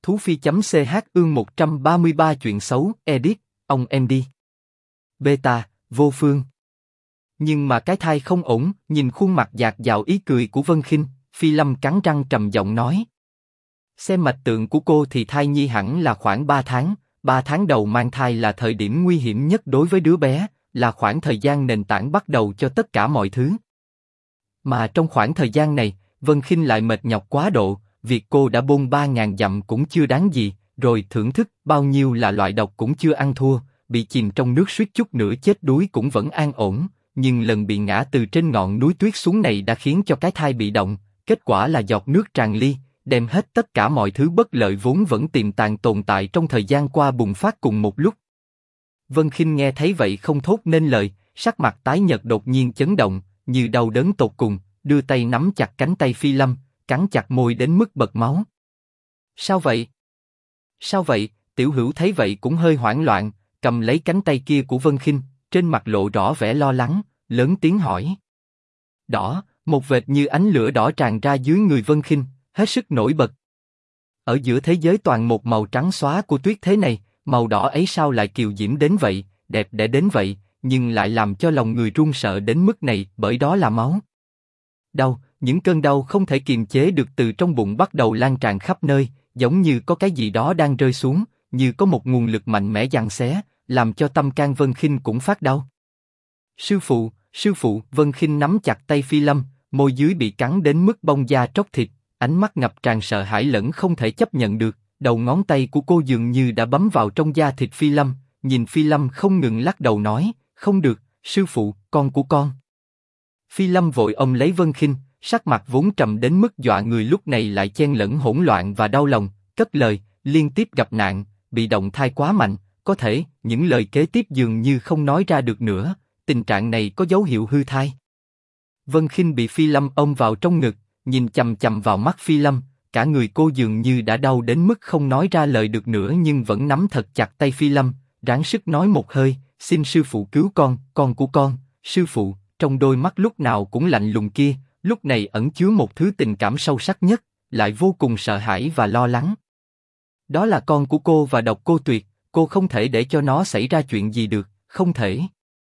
Thú Phi.ch ương 133 chuyện xấu, edit, ông em đi. Beta, vô phương. Nhưng mà cái thai không ổn, nhìn khuôn mặt dạt dào ý cười của Vân Khinh, Phi Lâm cắn răng trầm giọng nói. Xem mạch tượng của cô thì thai nhi hẳn là khoảng 3 tháng, 3 tháng đầu mang thai là thời điểm nguy hiểm nhất đối với đứa bé, là khoảng thời gian nền tảng bắt đầu cho tất cả mọi thứ. Mà trong khoảng thời gian này, Vân Khinh lại mệt nhọc quá độ, việc cô đã bôn 3.000 dặm cũng chưa đáng gì, rồi thưởng thức bao nhiêu là loại độc cũng chưa ăn thua, bị chìm trong nước suýt chút nữa chết đuối cũng vẫn an ổn, nhưng lần bị ngã từ trên ngọn núi tuyết xuống này đã khiến cho cái thai bị động, kết quả là giọt nước tràn ly, đem hết tất cả mọi thứ bất lợi vốn vẫn tiềm tàng tồn tại trong thời gian qua bùng phát cùng một lúc. Vân Khinh nghe thấy vậy không thốt nên lời, sắc mặt tái nhợt đột nhiên chấn động, như đau đớn tột cùng, đưa tay nắm chặt cánh tay Phi Lâm, cắn chặt môi đến mức bật máu. Sao vậy? Sao vậy? Tiểu Hữu thấy vậy cũng hơi hoảng loạn, cầm lấy cánh tay kia của Vân Khinh, trên mặt lộ rõ vẻ lo lắng, lớn tiếng hỏi. Đỏ, một vệt như ánh lửa đỏ tràn ra dưới người Vân Khinh, hết sức nổi bật. Ở giữa thế giới toàn một màu trắng xóa của tuyết thế này, màu đỏ ấy sao lại kiều diễm đến vậy, đẹp đẽ đến vậy, nhưng lại làm cho lòng người run sợ đến mức này, bởi đó là máu. Đau, những cơn đau không thể kiềm chế được từ trong bụng bắt đầu lan tràn khắp nơi, giống như có cái gì đó đang rơi xuống, như có một nguồn lực mạnh mẽ giằng xé, làm cho tâm can Vân Khinh cũng phát đau. Sư phụ, Vân Khinh nắm chặt tay Phi Lâm, môi dưới bị cắn đến mức bong da tróc thịt, ánh mắt ngập tràn sợ hãi lẫn không thể chấp nhận được, đầu ngón tay của cô dường như đã bấm vào trong da thịt Phi Lâm, nhìn Phi Lâm không ngừng lắc đầu nói, không được, sư phụ, con của con. Phi Lâm vội ôm lấy Vân Khinh, sắc mặt vốn trầm đến mức dọa người lúc này lại chen lẫn hỗn loạn và đau lòng, cất lời, liên tiếp gặp nạn, bị động thai quá mạnh, có thể, những lời kế tiếp dường như không nói ra được nữa, tình trạng này có dấu hiệu hư thai. Vân Khinh bị Phi Lâm ôm vào trong ngực, nhìn chằm chằm vào mắt Phi Lâm, cả người cô dường như đã đau đến mức không nói ra lời được nữa nhưng vẫn nắm thật chặt tay Phi Lâm, ráng sức nói một hơi, xin sư phụ cứu con của con, sư phụ. Trong đôi mắt lúc nào cũng lạnh lùng kia, lúc này ẩn chứa một thứ tình cảm sâu sắc nhất, lại vô cùng sợ hãi và lo lắng. Đó là con của cô và Độc Cô Tuyệt, cô không thể để cho nó xảy ra chuyện gì được, không thể.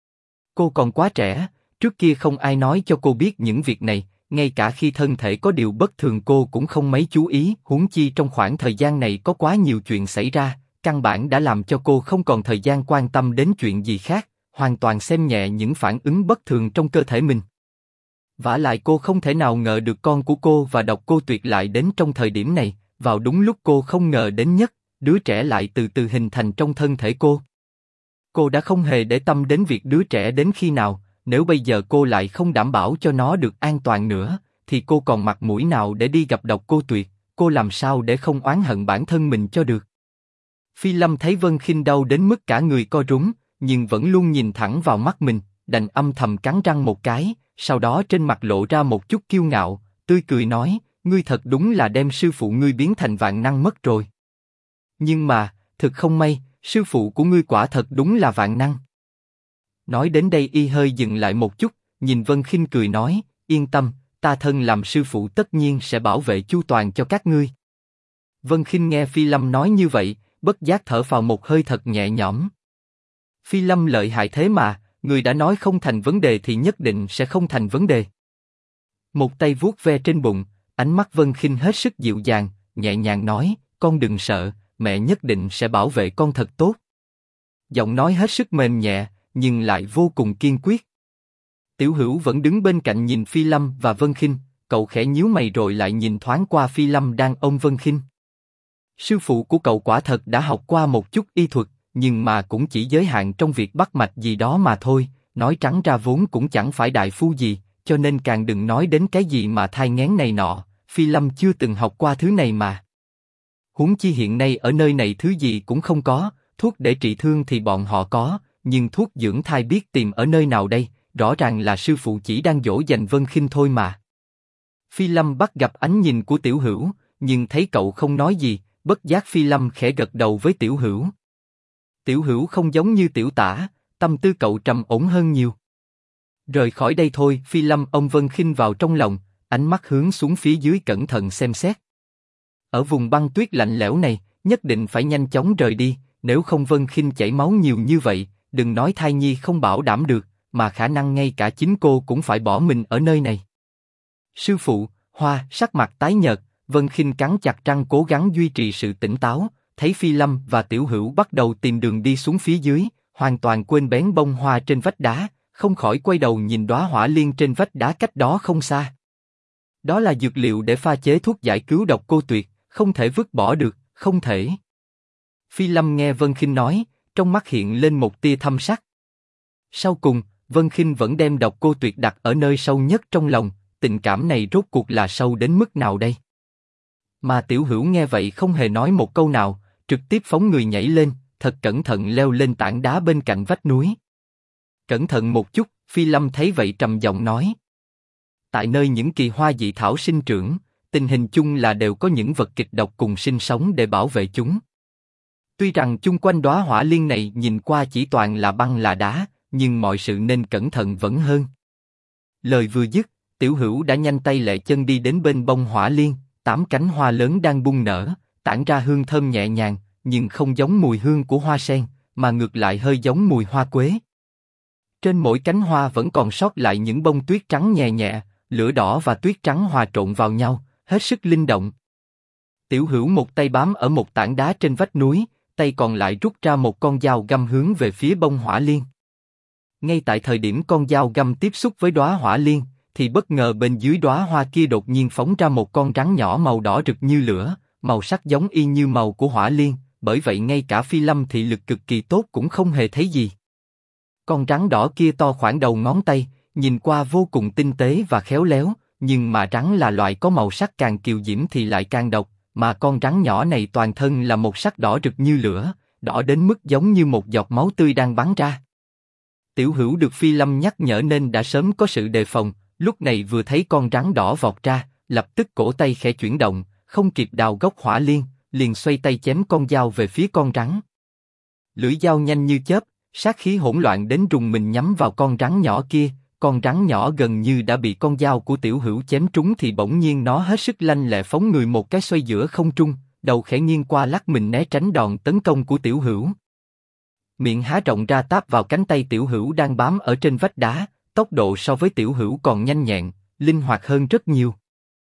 Cô còn quá trẻ, trước kia không ai nói cho cô biết những việc này, ngay cả khi thân thể có điều bất thường cô cũng không mấy chú ý, huống chi trong khoảng thời gian này có quá nhiều chuyện xảy ra, căn bản đã làm cho cô không còn thời gian quan tâm đến chuyện gì khác, hoàn toàn xem nhẹ những phản ứng bất thường trong cơ thể mình. Vả lại cô không thể nào ngờ được con của cô và Độc Cô Tuyệt lại đến trong thời điểm này, vào đúng lúc cô không ngờ đến nhất, đứa trẻ lại từ từ hình thành trong thân thể cô. Cô đã không hề để tâm đến việc đứa trẻ đến khi nào, nếu bây giờ cô lại không đảm bảo cho nó được an toàn nữa, thì cô còn mặt mũi nào để đi gặp Độc Cô Tuyệt, cô làm sao để không oán hận bản thân mình cho được. Phi Lâm thấy Vân Khinh đau đến mức cả người co rúm, nhưng vẫn luôn nhìn thẳng vào mắt mình, đành âm thầm cắn răng một cái, sau đó trên mặt lộ ra một chút kiêu ngạo, tươi cười nói, ngươi thật đúng là đem sư phụ ngươi biến thành vạn năng mất rồi. Nhưng mà, thực không may, sư phụ của ngươi quả thật đúng là vạn năng. Nói đến đây y hơi dừng lại một chút, nhìn Vân Khinh cười nói, yên tâm, ta thân làm sư phụ tất nhiên sẽ bảo vệ chu toàn cho các ngươi. Vân Khinh nghe Phi Lâm nói như vậy, bất giác thở phào một hơi thật nhẹ nhõm. Phi Lâm lợi hại thế mà, người đã nói không thành vấn đề thì nhất định sẽ không thành vấn đề. Một tay vuốt ve trên bụng, ánh mắt Vân Khinh hết sức dịu dàng, nhẹ nhàng nói, con đừng sợ, mẹ nhất định sẽ bảo vệ con thật tốt. Giọng nói hết sức mềm nhẹ, nhưng lại vô cùng kiên quyết. Tiểu Hữu vẫn đứng bên cạnh nhìn Phi Lâm và Vân Khinh, cậu khẽ nhíu mày rồi lại nhìn thoáng qua Phi Lâm đang ôm Vân Khinh. Sư phụ của cậu quả thật đã học qua một chút y thuật, nhưng mà cũng chỉ giới hạn trong việc bắt mạch gì đó mà thôi, nói trắng ra vốn cũng chẳng phải đại phu gì, cho nên càng đừng nói đến cái gì mà thai nghén này nọ, Phi Lâm chưa từng học qua thứ này mà. Huống chi hiện nay ở nơi này thứ gì cũng không có, thuốc để trị thương thì bọn họ có, nhưng thuốc dưỡng thai biết tìm ở nơi nào đây, rõ ràng là sư phụ chỉ đang dỗ dành Vân Khinh thôi mà. Phi Lâm bắt gặp ánh nhìn của Tiểu Hữu, nhưng thấy cậu không nói gì, bất giác Phi Lâm khẽ gật đầu với Tiểu Hữu. Tiểu Hữu không giống như Tiểu Tả, tâm tư cậu trầm ổn hơn nhiều. Rời khỏi đây thôi, Phi Lâm ôm Vân Khinh vào trong lòng, ánh mắt hướng xuống phía dưới cẩn thận xem xét. Ở vùng băng tuyết lạnh lẽo này, nhất định phải nhanh chóng rời đi, nếu không Vân Khinh chảy máu nhiều như vậy, đừng nói thai nhi không bảo đảm được, mà khả năng ngay cả chính cô cũng phải bỏ mình ở nơi này. Sư phụ, Hoa, sắc mặt tái nhợt, Vân Khinh cắn chặt răng cố gắng duy trì sự tỉnh táo, thấy Phi Lâm và Tiểu Hữu bắt đầu tìm đường đi xuống phía dưới, hoàn toàn quên bén bông hoa trên vách đá, không khỏi quay đầu nhìn đóa hỏa liên trên vách đá cách đó không xa. Đó là dược liệu để pha chế thuốc giải cứu độc cô tuyệt, không thể vứt bỏ được, không thể. Phi Lâm nghe Vân Khinh nói, trong mắt hiện lên một tia thâm sắc. Sau cùng, Vân Khinh vẫn đem độc cô tuyệt đặt ở nơi sâu nhất trong lòng, tình cảm này rốt cuộc là sâu đến mức nào đây? Mà Tiểu Hữu nghe vậy không hề nói một câu nào, trực tiếp phóng người nhảy lên, thật cẩn thận leo lên tảng đá bên cạnh vách núi. Cẩn thận một chút, Phi Lâm thấy vậy trầm giọng nói. Tại nơi những kỳ hoa dị thảo sinh trưởng, tình hình chung là đều có những vật kịch độc cùng sinh sống để bảo vệ chúng. Tuy rằng chung quanh đóa hỏa liên này nhìn qua chỉ toàn là băng là đá, nhưng mọi sự nên cẩn thận vẫn hơn. Lời vừa dứt, Tiểu Hữu đã nhanh tay lẹ chân đi đến bên bông hỏa liên, 8 cánh hoa lớn đang bung nở, tản ra hương thơm nhẹ nhàng, nhưng không giống mùi hương của hoa sen, mà ngược lại hơi giống mùi hoa quế. Trên mỗi cánh hoa vẫn còn sót lại những bông tuyết trắng nhẹ nhẹ, lửa đỏ và tuyết trắng hòa trộn vào nhau, hết sức linh động. Tiểu Hữu một tay bám ở một tảng đá trên vách núi, tay còn lại rút ra một con dao găm hướng về phía bông hỏa liên. Ngay tại thời điểm con dao găm tiếp xúc với đóa hỏa liên, thì bất ngờ bên dưới đóa hoa kia đột nhiên phóng ra một con rắn nhỏ màu đỏ rực như lửa, màu sắc giống y như màu của hỏa liên, bởi vậy ngay cả Phi Lâm thị lực cực kỳ tốt cũng không hề thấy gì. Con rắn đỏ kia to khoảng đầu ngón tay, nhìn qua vô cùng tinh tế và khéo léo, nhưng mà rắn là loại có màu sắc càng kiều diễm thì lại càng độc, mà con rắn nhỏ này toàn thân là một sắc đỏ rực như lửa, đỏ đến mức giống như một giọt máu tươi đang bắn ra. Tiểu Hữu được Phi Lâm nhắc nhở nên đã sớm có sự đề phòng, lúc này vừa thấy con rắn đỏ vọt ra, lập tức cổ tay khẽ chuyển động, không kịp đào gốc hỏa liên, liền xoay tay chém con dao về phía con rắn. Lưỡi dao nhanh như chớp, sát khí hỗn loạn đến rùng mình nhắm vào con rắn nhỏ kia. Con rắn nhỏ gần như đã bị con dao của Tiểu Hữu chém trúng thì bỗng nhiên nó hết sức lanh lẹ phóng người một cái xoay giữa không trung, đầu khẽ nghiêng qua lắc mình né tránh đòn tấn công của Tiểu Hữu. Miệng há rộng ra táp vào cánh tay Tiểu Hữu đang bám ở trên vách đá, tốc độ so với Tiểu Hữu còn nhanh nhẹn, linh hoạt hơn rất nhiều.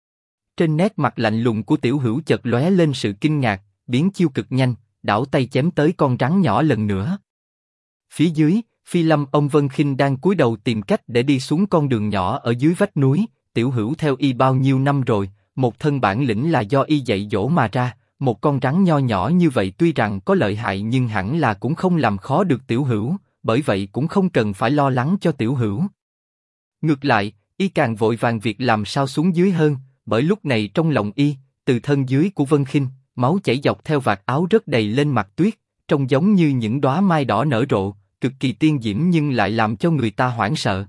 Trên nét mặt lạnh lùng của Tiểu Hữu chợt lóe lên sự kinh ngạc, biến chiêu cực nhanh, đảo tay chém tới con rắn nhỏ lần nữa. Phía dưới, Phi Lâm ông Vân Khinh đang cúi đầu tìm cách để đi xuống con đường nhỏ ở dưới vách núi. Tiểu Hữu theo y bao nhiêu năm rồi, một thân bản lĩnh là do y dạy dỗ mà ra. Một con rắn nho nhỏ như vậy tuy rằng có lợi hại nhưng hẳn là cũng không làm khó được Tiểu Hữu, bởi vậy cũng không cần phải lo lắng cho Tiểu Hữu. Ngược lại, y càng vội vàng việc làm sao xuống dưới hơn, bởi lúc này trong lòng y, từ thân dưới của Vân Khinh, máu chảy dọc theo vạt áo rớt đầy lên mặt tuyết, trông giống như những đóa mai đỏ nở rộ, cực kỳ tiên diễm nhưng lại làm cho người ta hoảng sợ.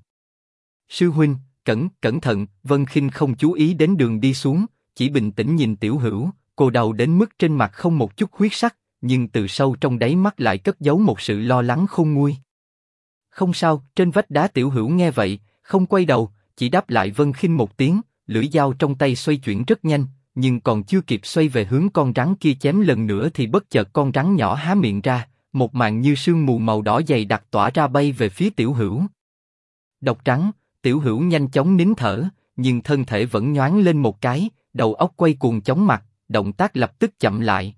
Sư huynh, cẩn thận, Vân Khinh không chú ý đến đường đi xuống, chỉ bình tĩnh nhìn Tiểu Hữu, cô đau đến mức trên mặt không một chút huyết sắc, nhưng từ sâu trong đáy mắt lại cất giấu một sự lo lắng khôn nguôi. Không sao, trên vách đá Tiểu Hữu nghe vậy, không quay đầu, chỉ đáp lại Vân Khinh một tiếng, lưỡi dao trong tay xoay chuyển rất nhanh, nhưng còn chưa kịp xoay về hướng con rắn kia chém lần nữa thì bất chợt con rắn nhỏ há miệng ra, một màn như sương mù màu đỏ dày đặc tỏa ra bay về phía Tiểu Hữu. Độc rắn, Tiểu Hữu nhanh chóng nín thở, nhưng thân thể vẫn nhoáng lên một cái, đầu óc quay cuồng chóng mặt, động tác lập tức chậm lại.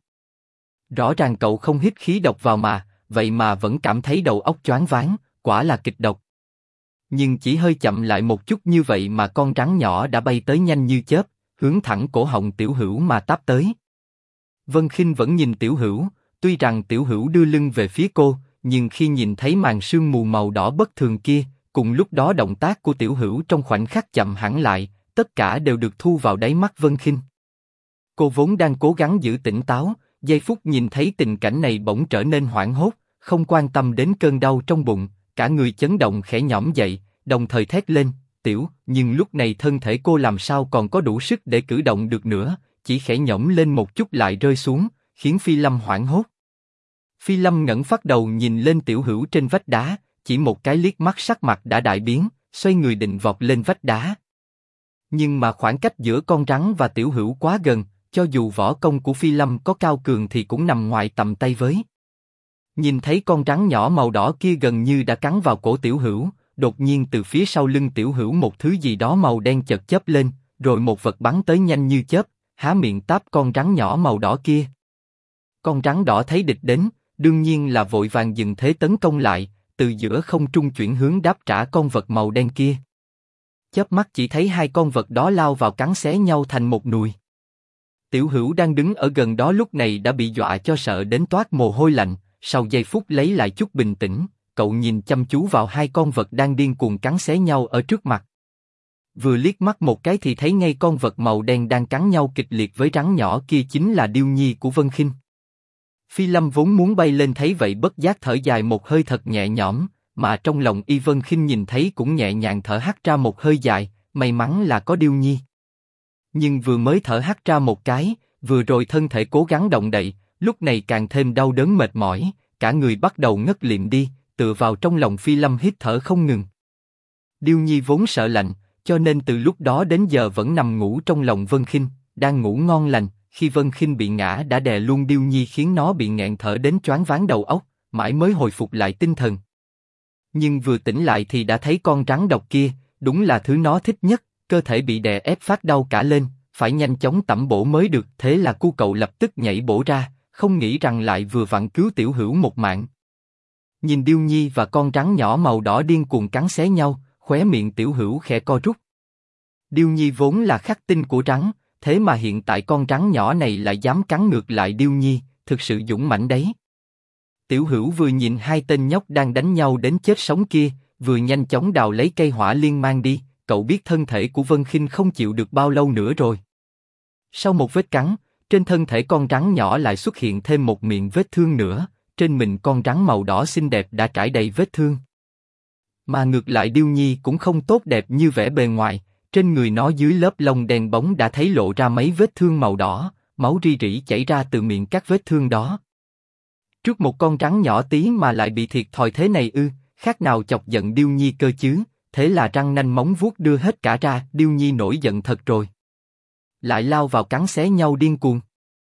Rõ ràng cậu không hít khí độc vào mà, vậy mà vẫn cảm thấy đầu óc choáng váng, quả là kịch độc. Nhưng chỉ hơi chậm lại một chút như vậy mà con rắn nhỏ đã bay tới nhanh như chớp, hướng thẳng cổ họng Tiểu Hữu mà táp tới. Vân Khinh vẫn nhìn Tiểu Hữu, tuy rằng Tiểu Hữu đưa lưng về phía cô, nhưng khi nhìn thấy màn sương mù màu đỏ bất thường kia, cùng lúc đó động tác của Tiểu Hữu trong khoảnh khắc chậm hẳn lại, tất cả đều được thu vào đáy mắt Vân Khinh. Cô vốn đang cố gắng giữ tỉnh táo, giây phút nhìn thấy tình cảnh này bỗng trở nên hoảng hốt, không quan tâm đến cơn đau trong bụng, cả người chấn động khẽ nhõm dậy, đồng thời thét lên, Tiểu, nhưng lúc này thân thể cô làm sao còn có đủ sức để cử động được nữa, chỉ khẽ nhõm lên một chút lại rơi xuống, khiến Phi Lâm hoảng hốt. Phi Lâm ngẩng phát đầu nhìn lên Tiểu Hữu trên vách đá, chỉ một cái liếc mắt sắc mặt đã đại biến, xoay người định vọt lên vách đá. Nhưng mà khoảng cách giữa con rắn và Tiểu Hữu quá gần, cho dù võ công của Phi Lâm có cao cường thì cũng nằm ngoài tầm tay với. Nhìn thấy con rắn nhỏ màu đỏ kia gần như đã cắn vào cổ Tiểu Hữu, đột nhiên từ phía sau lưng Tiểu Hữu một thứ gì đó màu đen chợt chớp lên, rồi một vật bắn tới nhanh như chớp, há miệng táp con rắn nhỏ màu đỏ kia. Con rắn đỏ thấy địch đến, đương nhiên là vội vàng dừng thế tấn công lại, từ giữa không trung chuyển hướng đáp trả con vật màu đen kia. Chớp mắt chỉ thấy hai con vật đó lao vào cắn xé nhau thành một nùi. Tiểu Hữu đang đứng ở gần đó lúc này đã bị dọa cho sợ đến toát mồ hôi lạnh, sau giây phút lấy lại chút bình tĩnh, cậu nhìn chăm chú vào hai con vật đang điên cuồng cắn xé nhau ở trước mặt. Vừa liếc mắt một cái thì thấy ngay con vật màu đen đang cắn nhau kịch liệt với rắn nhỏ kia chính là Điêu Nhi của Vân Khinh. Phi Lâm vốn muốn bay lên thấy vậy bất giác thở dài một hơi thật nhẹ nhõm, mà trong lòng Y Vân Khinh nhìn thấy cũng nhẹ nhàng thở hắt ra một hơi dài, may mắn là có Điêu Nhi. Nhưng vừa mới thở hắt ra một cái, vừa rồi thân thể cố gắng động đậy, lúc này càng thêm đau đớn mệt mỏi, cả người bắt đầu ngất lịm đi, tựa vào trong lòng Phi Lâm hít thở không ngừng. Điêu Nhi vốn sợ lạnh, cho nên từ lúc đó đến giờ vẫn nằm ngủ trong lòng Vân Khinh, đang ngủ ngon lành. Khi Vân Khinh bị ngã đã đè luôn Điêu Nhi khiến nó bị nghẹn thở đến choáng váng đầu óc, mãi mới hồi phục lại tinh thần. Nhưng vừa tỉnh lại thì đã thấy con rắn độc kia, đúng là thứ nó thích nhất, cơ thể bị đè ép phát đau cả lên, phải nhanh chóng tẩm bổ mới được. Thế là cu cậu lập tức nhảy bổ ra, không nghĩ rằng lại vừa vặn cứu Tiểu Hữu một mạng. Nhìn Điêu Nhi và con rắn nhỏ màu đỏ điên cuồng cắn xé nhau, khóe miệng Tiểu Hữu khẽ co rút. Điêu Nhi vốn là khắc tinh của rắn, thế mà hiện tại con rắn nhỏ này lại dám cắn ngược lại Điêu Nhi, thực sự dũng mãnh đấy. Tiểu Hữu vừa nhìn hai tên nhóc đang đánh nhau đến chết sống kia, vừa nhanh chóng đào lấy cây hỏa liên mang đi. Cậu biết thân thể của Vân Khinh không chịu được bao lâu nữa rồi. Sau một vết cắn, trên thân thể con rắn nhỏ lại xuất hiện thêm một miệng vết thương nữa. Trên mình con rắn màu đỏ xinh đẹp đã trải đầy vết thương. Mà ngược lại Điêu Nhi cũng không tốt đẹp như vẻ bề ngoài. Trên người nó dưới lớp lông đen bóng đã thấy lộ ra mấy vết thương màu đỏ, máu ri rỉ chảy ra từ miệng các vết thương đó. Trước một con rắn nhỏ tí mà lại bị thiệt thòi thế này ư, khác nào chọc giận Điêu Nhi cơ chứ? Thế là răng nanh móng vuốt đưa hết cả ra, Điêu Nhi nổi giận thật rồi. Lại lao vào cắn xé nhau điên cuồng.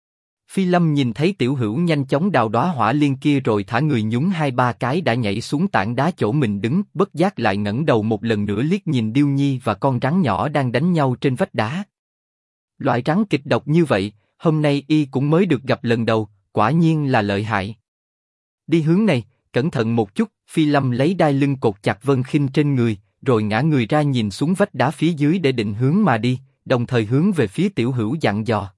Phi Lâm nhìn thấy Tiểu Hữu nhanh chóng đào đóa hỏa liên kia rồi thả người nhún hai ba cái đã nhảy xuống tảng đá chỗ mình đứng, bất giác lại ngẩng đầu một lần nữa liếc nhìn Điêu Nhi và con rắn nhỏ đang đánh nhau trên vách đá. Loại rắn kịch độc như vậy, hôm nay y cũng mới được gặp lần đầu, quả nhiên là lợi hại. Đi hướng này, cẩn thận một chút. Phi Lâm lấy đai lưng cột chặt Vân Khinh trên người, rồi ngã người ra nhìn xuống vách đá phía dưới để định hướng mà đi, đồng thời hướng về phía Tiểu Hữu dặn dò.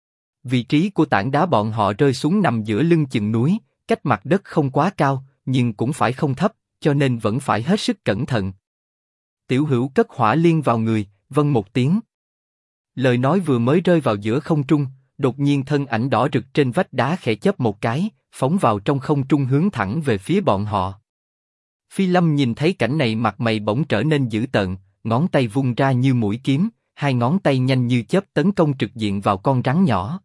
Vị trí của tảng đá bọn họ rơi xuống nằm giữa lưng chừng núi, cách mặt đất không quá cao, nhưng cũng phải không thấp, cho nên vẫn phải hết sức cẩn thận. Tiểu Hữu cất hỏa liên vào người, vâng một tiếng. Lời nói vừa mới rơi vào giữa không trung, đột nhiên thân ảnh đỏ rực trên vách đá khẽ chớp một cái, phóng vào trong không trung hướng thẳng về phía bọn họ. Phi Lâm nhìn thấy cảnh này mặt mày bỗng trở nên dữ tợn, ngón tay vung ra như mũi kiếm, hai ngón tay nhanh như chớp tấn công trực diện vào con rắn nhỏ.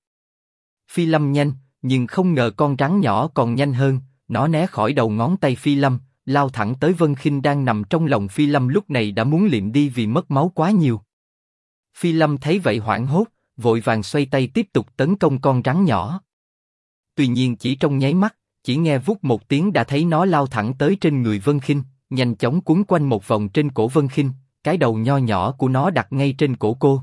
Phi Lâm nhanh, nhưng không ngờ con rắn nhỏ còn nhanh hơn, nó né khỏi đầu ngón tay Phi Lâm, lao thẳng tới Vân Khinh đang nằm trong lòng Phi Lâm lúc này đã muốn liệm đi vì mất máu quá nhiều. Phi Lâm thấy vậy hoảng hốt, vội vàng xoay tay tiếp tục tấn công con rắn nhỏ. Tuy nhiên chỉ trong nháy mắt, chỉ nghe vút một tiếng đã thấy nó lao thẳng tới trên người Vân Khinh, nhanh chóng quấn quanh một vòng trên cổ Vân Khinh, cái đầu nho nhỏ của nó đặt ngay trên cổ cô.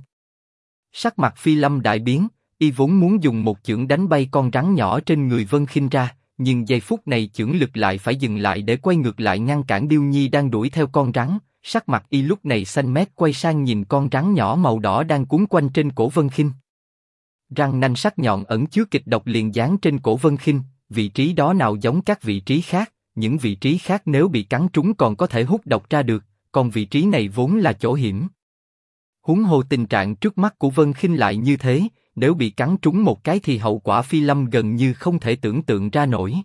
Sắc mặt Phi Lâm đại biến, y vốn muốn dùng một chưởng đánh bay con rắn nhỏ trên người Vân Khinh ra, nhưng giây phút này chưởng lực lại phải dừng lại để quay ngược lại ngăn cản Điêu Nhi đang đuổi theo con rắn. Sắc mặt y lúc này xanh mét quay sang nhìn con rắn nhỏ màu đỏ đang quấn quanh trên cổ Vân Khinh. Răng nanh sắc nhọn ẩn chứa kịch độc liền dán trên cổ Vân Khinh, vị trí đó nào giống các vị trí khác, những vị trí khác nếu bị cắn trúng còn có thể hút độc ra được, còn vị trí này vốn là chỗ hiểm. Huống hồ tình trạng trước mắt của Vân Khinh lại như thế, nếu bị cắn trúng một cái thì hậu quả Phi Lâm gần như không thể tưởng tượng ra nổi.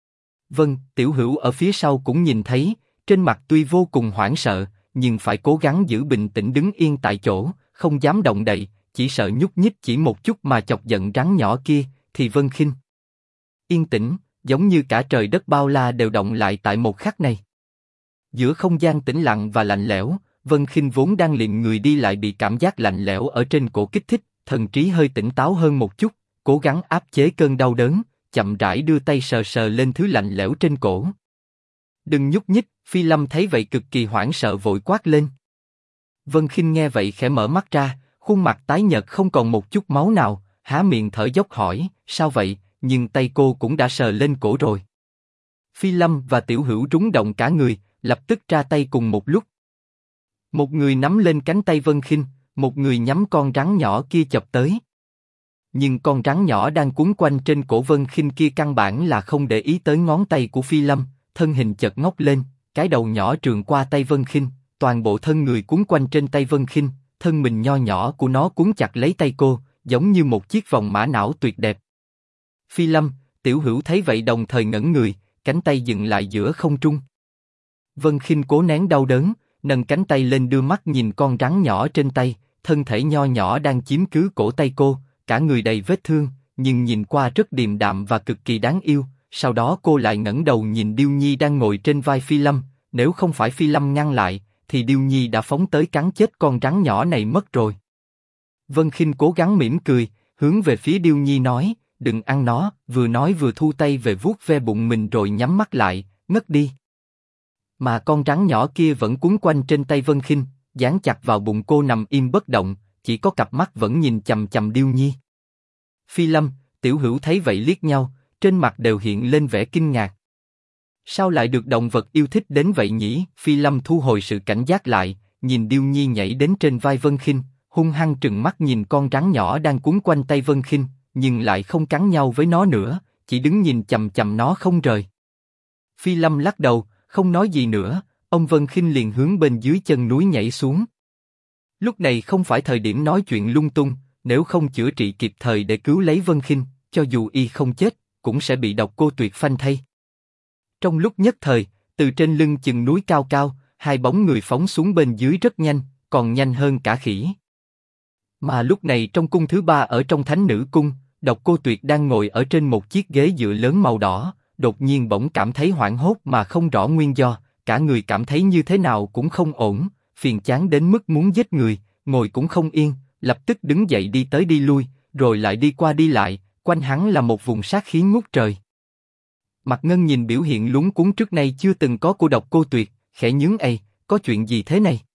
Vâng, Tiểu Hữu ở phía sau cũng nhìn thấy, trên mặt tuy vô cùng hoảng sợ, nhưng phải cố gắng giữ bình tĩnh đứng yên tại chỗ, không dám động đậy, chỉ sợ nhúc nhích chỉ một chút mà chọc giận rắn nhỏ kia, thì Vân Khinh yên tĩnh, giống như cả trời đất bao la đều động lại tại một khắc này. Giữa không gian tĩnh lặng và lạnh lẽo, Vân Khinh vốn đang liệm người đi lại bị cảm giác lạnh lẽo ở trên cổ kích thích, thần trí hơi tỉnh táo hơn một chút, cố gắng áp chế cơn đau đớn, chậm rãi đưa tay sờ sờ lên thứ lạnh lẽo trên cổ. Đừng nhúc nhích, Phi Lâm thấy vậy cực kỳ hoảng sợ vội quát lên. Vân Khinh nghe vậy khẽ mở mắt ra, khuôn mặt tái nhợt không còn một chút máu nào, há miệng thở dốc hỏi, sao vậy, nhưng tay cô cũng đã sờ lên cổ rồi. Phi Lâm và Tiểu Hữu rúng động cả người, lập tức ra tay cùng một lúc. Một người nắm lên cánh tay Vân Khinh, một người nhắm con rắn nhỏ kia chộp tới. Nhưng con rắn nhỏ đang quấn quanh trên cổ Vân Khinh kia căn bản là không để ý tới ngón tay của Phi Lâm, thân hình chợt ngóc lên, cái đầu nhỏ trườn qua tay Vân Khinh, toàn bộ thân người quấn quanh trên tay Vân Khinh, thân mình nho nhỏ của nó quấn chặt lấy tay cô, giống như một chiếc vòng mã não tuyệt đẹp. Phi Lâm, Tiểu Hữu thấy vậy đồng thời ngẩn người, cánh tay dừng lại giữa không trung. Vân Khinh cố nén đau đớn, nâng cánh tay lên đưa mắt nhìn con rắn nhỏ trên tay, thân thể nho nhỏ đang chiếm cứ cổ tay cô, cả người đầy vết thương, nhưng nhìn qua rất điềm đạm và cực kỳ đáng yêu. Sau đó cô lại ngẩng đầu nhìn Điêu Nhi đang ngồi trên vai Phi Lâm, nếu không phải Phi Lâm ngăn lại, thì Điêu Nhi đã phóng tới cắn chết con rắn nhỏ này mất rồi. Vân Khinh cố gắng mỉm cười, hướng về phía Điêu Nhi nói, đừng ăn nó, vừa nói vừa thu tay về vuốt ve bụng mình rồi nhắm mắt lại, ngất đi. Mà con rắn nhỏ kia vẫn quấn quanh trên tay Vân Khinh, dán chặt vào bụng cô nằm im bất động, chỉ có cặp mắt vẫn nhìn chằm chằm Điêu Nhi. Phi Lâm, Tiểu Hữu thấy vậy liếc nhau, trên mặt đều hiện lên vẻ kinh ngạc. Sao lại được động vật yêu thích đến vậy nhỉ? Phi Lâm thu hồi sự cảnh giác lại, nhìn Điêu Nhi nhảy đến trên vai Vân Khinh, hung hăng trừng mắt nhìn con rắn nhỏ đang quấn quanh tay Vân Khinh, nhưng lại không cắn nhau với nó nữa, chỉ đứng nhìn chằm chằm nó không rời. Phi Lâm lắc đầu, không nói gì nữa, ông Vân Khinh liền hướng bên dưới chân núi nhảy xuống. Lúc này không phải thời điểm nói chuyện lung tung, nếu không chữa trị kịp thời để cứu lấy Vân Khinh, cho dù y không chết, cũng sẽ bị độc cô Tuyệt phanh thây. Trong lúc nhất thời, từ trên lưng chừng núi cao cao, hai bóng người phóng xuống bên dưới rất nhanh, còn nhanh hơn cả khỉ. Mà lúc này trong cung thứ ba ở trong Thánh Nữ Cung, độc cô Tuyệt đang ngồi ở trên một chiếc ghế dựa lớn màu đỏ, đột nhiên bỗng cảm thấy hoảng hốt mà không rõ nguyên do, cả người cảm thấy như thế nào cũng không ổn, phiền chán đến mức muốn giết người, ngồi cũng không yên, lập tức đứng dậy đi tới đi lui, rồi lại đi qua đi lại, quanh hắn là một vùng sát khí ngút trời. Mạc Ngân nhìn biểu hiện lúng cuống trước nay chưa từng có của độc cô Tuyệt, khẽ nhướng ây, có chuyện gì thế này?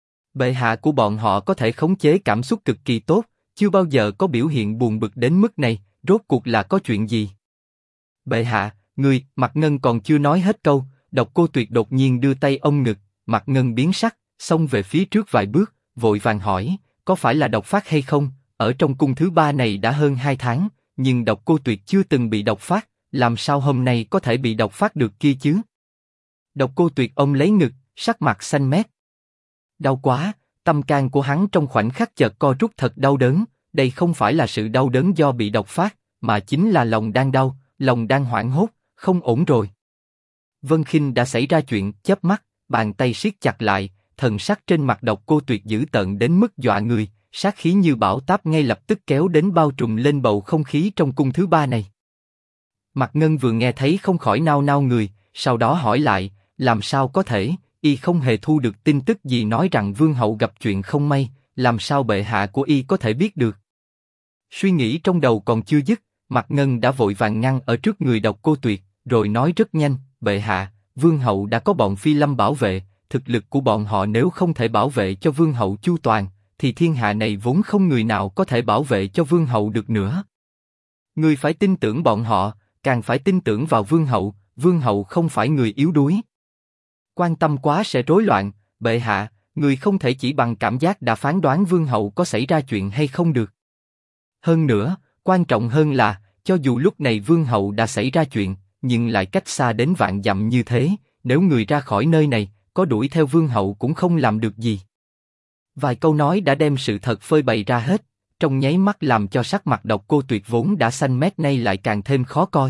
Bệ hạ của bọn họ có thể khống chế cảm xúc cực kỳ tốt, chưa bao giờ có biểu hiện buồn bực đến mức này, rốt cuộc là có chuyện gì? Bệ hạ, người, Mạc Ngân còn chưa nói hết câu, độc cô Tuyệt đột nhiên đưa tay ôm ngực, Mạc Ngân biến sắc, xông về phía trước vài bước, vội vàng hỏi, có phải là độc phát hay không? Ở trong cung thứ ba này đã hơn 2 tháng, nhưng độc cô Tuyệt chưa từng bị độc phát, làm sao hôm nay có thể bị độc phát được kia chứ? Độc cô Tuyệt ôm lấy ngực, sắc mặt xanh mét. Đau quá, tâm can của hắn trong khoảnh khắc chợt co rút thật đau đớn, đây không phải là sự đau đớn do bị độc phát, mà chính là lòng đang đau, lòng đang hoảng hốt, không ổn rồi. Vân Khinh đã xảy ra chuyện, chớp mắt, bàn tay siết chặt lại, thần sắc trên mặt độc cô Tuyệt dữ tợn đến mức dọa người, sát khí như bão táp ngay lập tức kéo đến bao trùm lên bầu không khí trong cung thứ ba này. Mạc Ngân vừa nghe thấy không khỏi nao nao người, sau đó hỏi lại, làm sao có thể, y không hề thu được tin tức gì nói rằng vương hậu gặp chuyện không may, làm sao bệ hạ của y có thể biết được? Suy nghĩ trong đầu còn chưa dứt, Mạc Ngân đã vội vàng ngăn ở trước người độc cô Tuyệt, rồi nói rất nhanh, bệ hạ, vương hậu đã có bọn Phi Lâm bảo vệ, thực lực của bọn họ nếu không thể bảo vệ cho vương hậu chu toàn, thì thiên hạ này vốn không người nào có thể bảo vệ cho vương hậu được nữa. Người phải tin tưởng bọn họ, càng phải tin tưởng vào vương hậu không phải người yếu đuối. Quan tâm quá sẽ rối loạn, bệ hạ, người không thể chỉ bằng cảm giác đã phán đoán vương hậu có xảy ra chuyện hay không được. Hơn nữa, quan trọng hơn là, cho dù lúc này vương hậu đã xảy ra chuyện, nhưng lại cách xa đến vạn dặm như thế, nếu người ra khỏi nơi này, có đuổi theo vương hậu cũng không làm được gì. Vài câu nói đã đem sự thật phơi bày ra hết, trong nháy mắt làm cho sắc mặt độc cô Tuyệt vốn đã xanh mét nay lại càng thêm khó coi.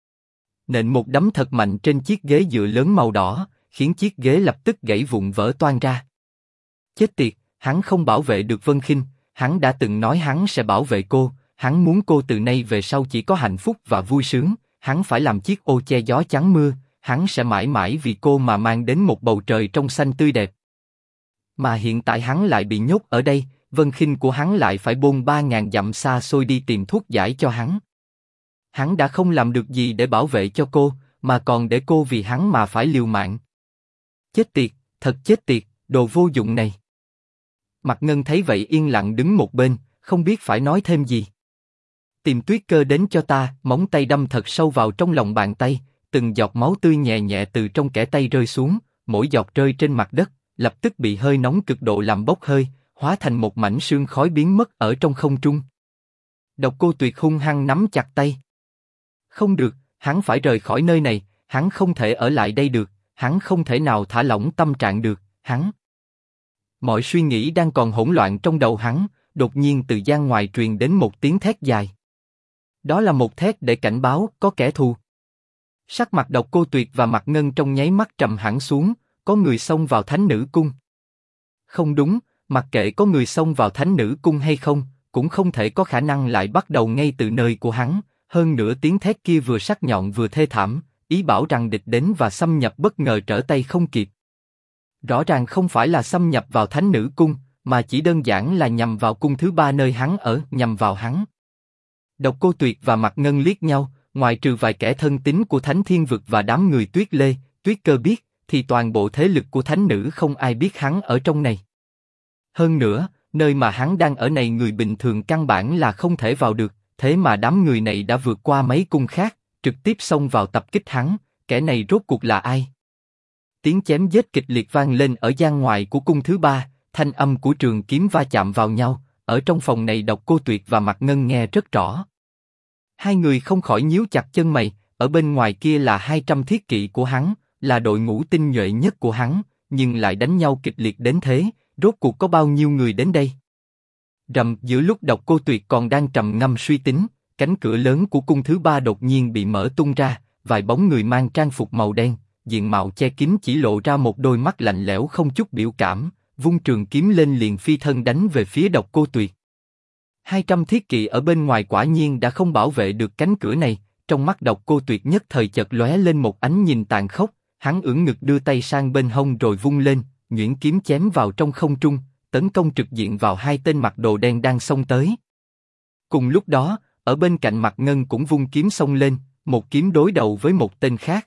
Nện một đấm thật mạnh trên chiếc ghế dựa lớn màu đỏ, khiến chiếc ghế lập tức gãy vụn vỡ toang ra. Chết tiệt, hắn không bảo vệ được Vân Khinh, hắn đã từng nói hắn sẽ bảo vệ cô, hắn muốn cô từ nay về sau chỉ có hạnh phúc và vui sướng, hắn phải làm chiếc ô che gió chắn mưa, hắn sẽ mãi mãi vì cô mà mang đến một bầu trời trong xanh tươi đẹp. Mà hiện tại hắn lại bị nhốt ở đây, Vân Khinh của hắn lại phải bôn 3.000 dặm xa xôi đi tìm thuốc giải cho hắn. Hắn đã không làm được gì để bảo vệ cho cô, mà còn để cô vì hắn mà phải liều mạng. Chết tiệt, thật chết tiệt, đồ vô dụng này. Mạc Ngân thấy vậy yên lặng đứng một bên, không biết phải nói thêm gì. Tìm Tuyết Cơ đến cho ta, móng tay đâm thật sâu vào trong lòng bàn tay, từng giọt máu tươi nhẹ nhẹ từ trong kẽ tay rơi xuống, mỗi giọt rơi trên mặt đất, lập tức bị hơi nóng cực độ làm bốc hơi, hóa thành một mảnh sương khói biến mất ở trong không trung. Độc Cô Tuyệt hung hăng nắm chặt tay. Không được, hắn phải rời khỏi nơi này, hắn không thể ở lại đây được, hắn không thể nào thả lỏng tâm trạng được, hắn. Mọi suy nghĩ đang còn hỗn loạn trong đầu hắn, đột nhiên từ gian ngoài truyền đến một tiếng thét dài. Đó là một thét để cảnh báo có kẻ thù. Sắc mặt Độc Cô Tuyệt và Mạc Ngân trong nháy mắt trầm hẳn xuống, có người xông vào Thánh Nữ Cung. Không đúng, mặc kệ có người xông vào Thánh Nữ Cung hay không, cũng không thể có khả năng lại bắt đầu ngay từ nơi của hắn. Hơn nữa tiếng thét kia vừa sắc nhọn vừa thê thảm, ý bảo rằng địch đến và xâm nhập bất ngờ trở tay không kịp. Rõ ràng không phải là xâm nhập vào Thánh Nữ Cung, mà chỉ đơn giản là nhằm vào cung thứ ba nơi hắn ở, nhằm vào hắn. Độc Cô Tuyệt và Mạc Ngân liếc nhau, ngoài trừ vài kẻ thân tín của Thánh Thiên Vực và đám người Tuyết Lê, Tuyết Cơ biết, thì toàn bộ thế lực của Thánh Nữ không ai biết hắn ở trong này. Hơn nữa, nơi mà hắn đang ở này người bình thường căn bản là không thể vào được, thế mà đám người này đã vượt qua mấy cung khác, trực tiếp xông vào tập kích hắn, kẻ này rốt cuộc là ai? Tiếng chém giết kịch liệt vang lên ở gian ngoài của cung thứ ba, thanh âm của trường kiếm va chạm vào nhau, ở trong phòng này Độc Cô Tuyệt và Mạc Ngân nghe rất rõ. Hai người không khỏi nhíu chặt chân mày, ở bên ngoài kia là 200 thiết kỵ của hắn, là đội ngũ tinh nhuệ nhất của hắn, nhưng lại đánh nhau kịch liệt đến thế, rốt cuộc có bao nhiêu người đến đây? Rầm, giữa lúc Độc Cô Tuyệt còn đang trầm ngâm suy tính, cánh cửa lớn của cung thứ ba đột nhiên bị mở tung ra, vài bóng người mang trang phục màu đen, diện mạo che kín chỉ lộ ra một đôi mắt lạnh lẽo không chút biểu cảm, vung trường kiếm lên liền phi thân đánh về phía Độc Cô Tuyệt. 200 thiết kỵ ở bên ngoài quả nhiên đã không bảo vệ được cánh cửa này, trong mắt Độc Cô Tuyệt nhất thời chợt lóe lên một ánh nhìn tàn khốc, hắn ưỡn ngực đưa tay sang bên hông rồi vung lên, nhuyễn kiếm chém vào trong không trung, tấn công trực diện vào hai tên mặc đồ đen đang xông tới. Cùng lúc đó, ở bên cạnh Mạc Ngân cũng vung kiếm xông lên, một kiếm đối đầu với một tên khác.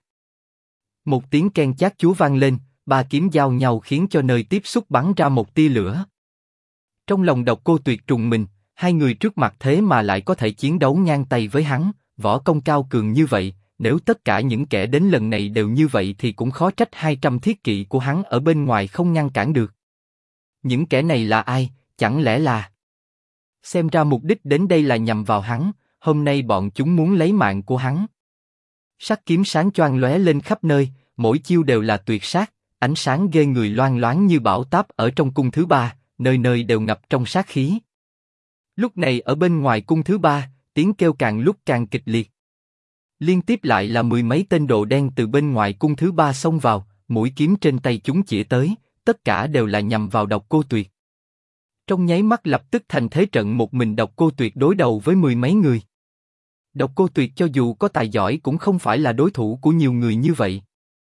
Một tiếng keng chát chúa vang lên, ba kiếm giao nhau khiến cho nơi tiếp xúc bắn ra một tia lửa. Trong lòng Độc Cô Tuyệt trùng mình, hai người trước mặt thế mà lại có thể chiến đấu ngang tay với hắn, võ công cao cường như vậy, nếu tất cả những kẻ đến lần này đều như vậy thì cũng khó trách 200 thiết kỵ của hắn ở bên ngoài không ngăn cản được. Những kẻ này là ai, chẳng lẽ là... Xem ra mục đích đến đây là nhằm vào hắn, hôm nay bọn chúng muốn lấy mạng của hắn. Sắc kiếm sáng choang lóe lên khắp nơi, mỗi chiêu đều là tuyệt sát, ánh sáng ghê người loang loáng như bão táp ở trong cung thứ ba, nơi nơi đều ngập trong sát khí. Lúc này ở bên ngoài cung thứ ba, tiếng kêu càng lúc càng kịch liệt. Liên tiếp lại là mười mấy tên đồ đen từ bên ngoài cung thứ ba xông vào, mũi kiếm trên tay chúng chĩa tới, tất cả đều là nhằm vào Độc Cô Tuyệt. Trong nháy mắt lập tức thành thế trận một mình Độc Cô Tuyệt đối đầu với mười mấy người. Độc Cô Tuyệt cho dù có tài giỏi cũng không phải là đối thủ của nhiều người như vậy.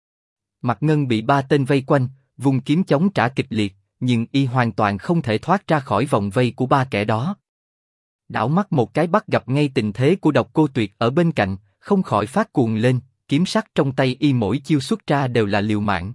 Mạc Ngân bị ba tên vây quanh, vùng kiếm chống trả kịch liệt, nhưng y hoàn toàn không thể thoát ra khỏi vòng vây của ba kẻ đó. Đảo mắt một cái bắt gặp ngay tình thế của Độc Cô Tuyệt ở bên cạnh, không khỏi phát cuồng lên, kiếm sắc trong tay y mỗi chiêu xuất ra đều là liều mạng.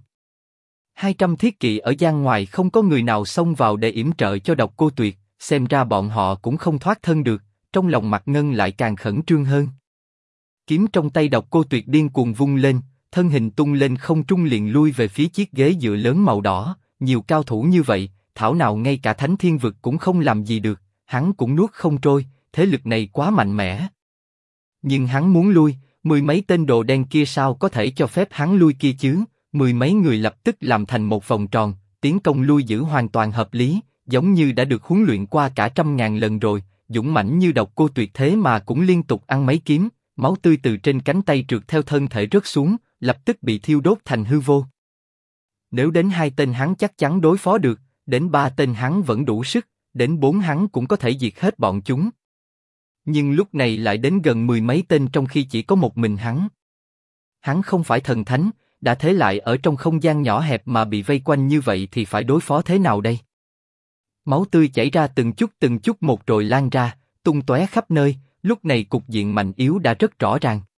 200 thiết kỵ ở gian ngoài không có người nào xông vào để yểm trợ cho Độc Cô Tuyệt, xem ra bọn họ cũng không thoát thân được, trong lòng Mạc Ngân lại càng khẩn trương hơn. Kiếm trong tay Độc Cô Tuyệt điên cuồng vung lên, thân hình tung lên không trung liền lui về phía chiếc ghế dựa lớn màu đỏ, nhiều cao thủ như vậy, thảo nào ngay cả Thánh Thiên Vực cũng không làm gì được, hắn cũng nuốt không trôi, thế lực này quá mạnh mẽ. Nhưng hắn muốn lui, mười mấy tên đồ đen kia sao có thể cho phép hắn lui kia chứ? Mười mấy người lập tức làm thành một vòng tròn, tiến công lui giữ hoàn toàn hợp lý, giống như đã được huấn luyện qua cả 100.000 lần rồi. Dũng mãnh như Độc Cô Tuyệt thế mà cũng liên tục ăn mấy kiếm, máu tươi từ trên cánh tay trượt theo thân thể rớt xuống, lập tức bị thiêu đốt thành hư vô. Nếu đến hai tên hắn chắc chắn đối phó được, đến ba tên hắn vẫn đủ sức, đến bốn hắn cũng có thể diệt hết bọn chúng. Nhưng lúc này lại đến gần mười mấy tên trong khi chỉ có một mình hắn. Hắn không phải thần thánh, đã thế lại ở trong không gian nhỏ hẹp mà bị vây quanh như vậy thì phải đối phó thế nào đây? Máu tươi chảy ra từng chút một rồi lan ra, tung tóe khắp nơi. Lúc này cục diện mạnh yếu đã rất rõ ràng.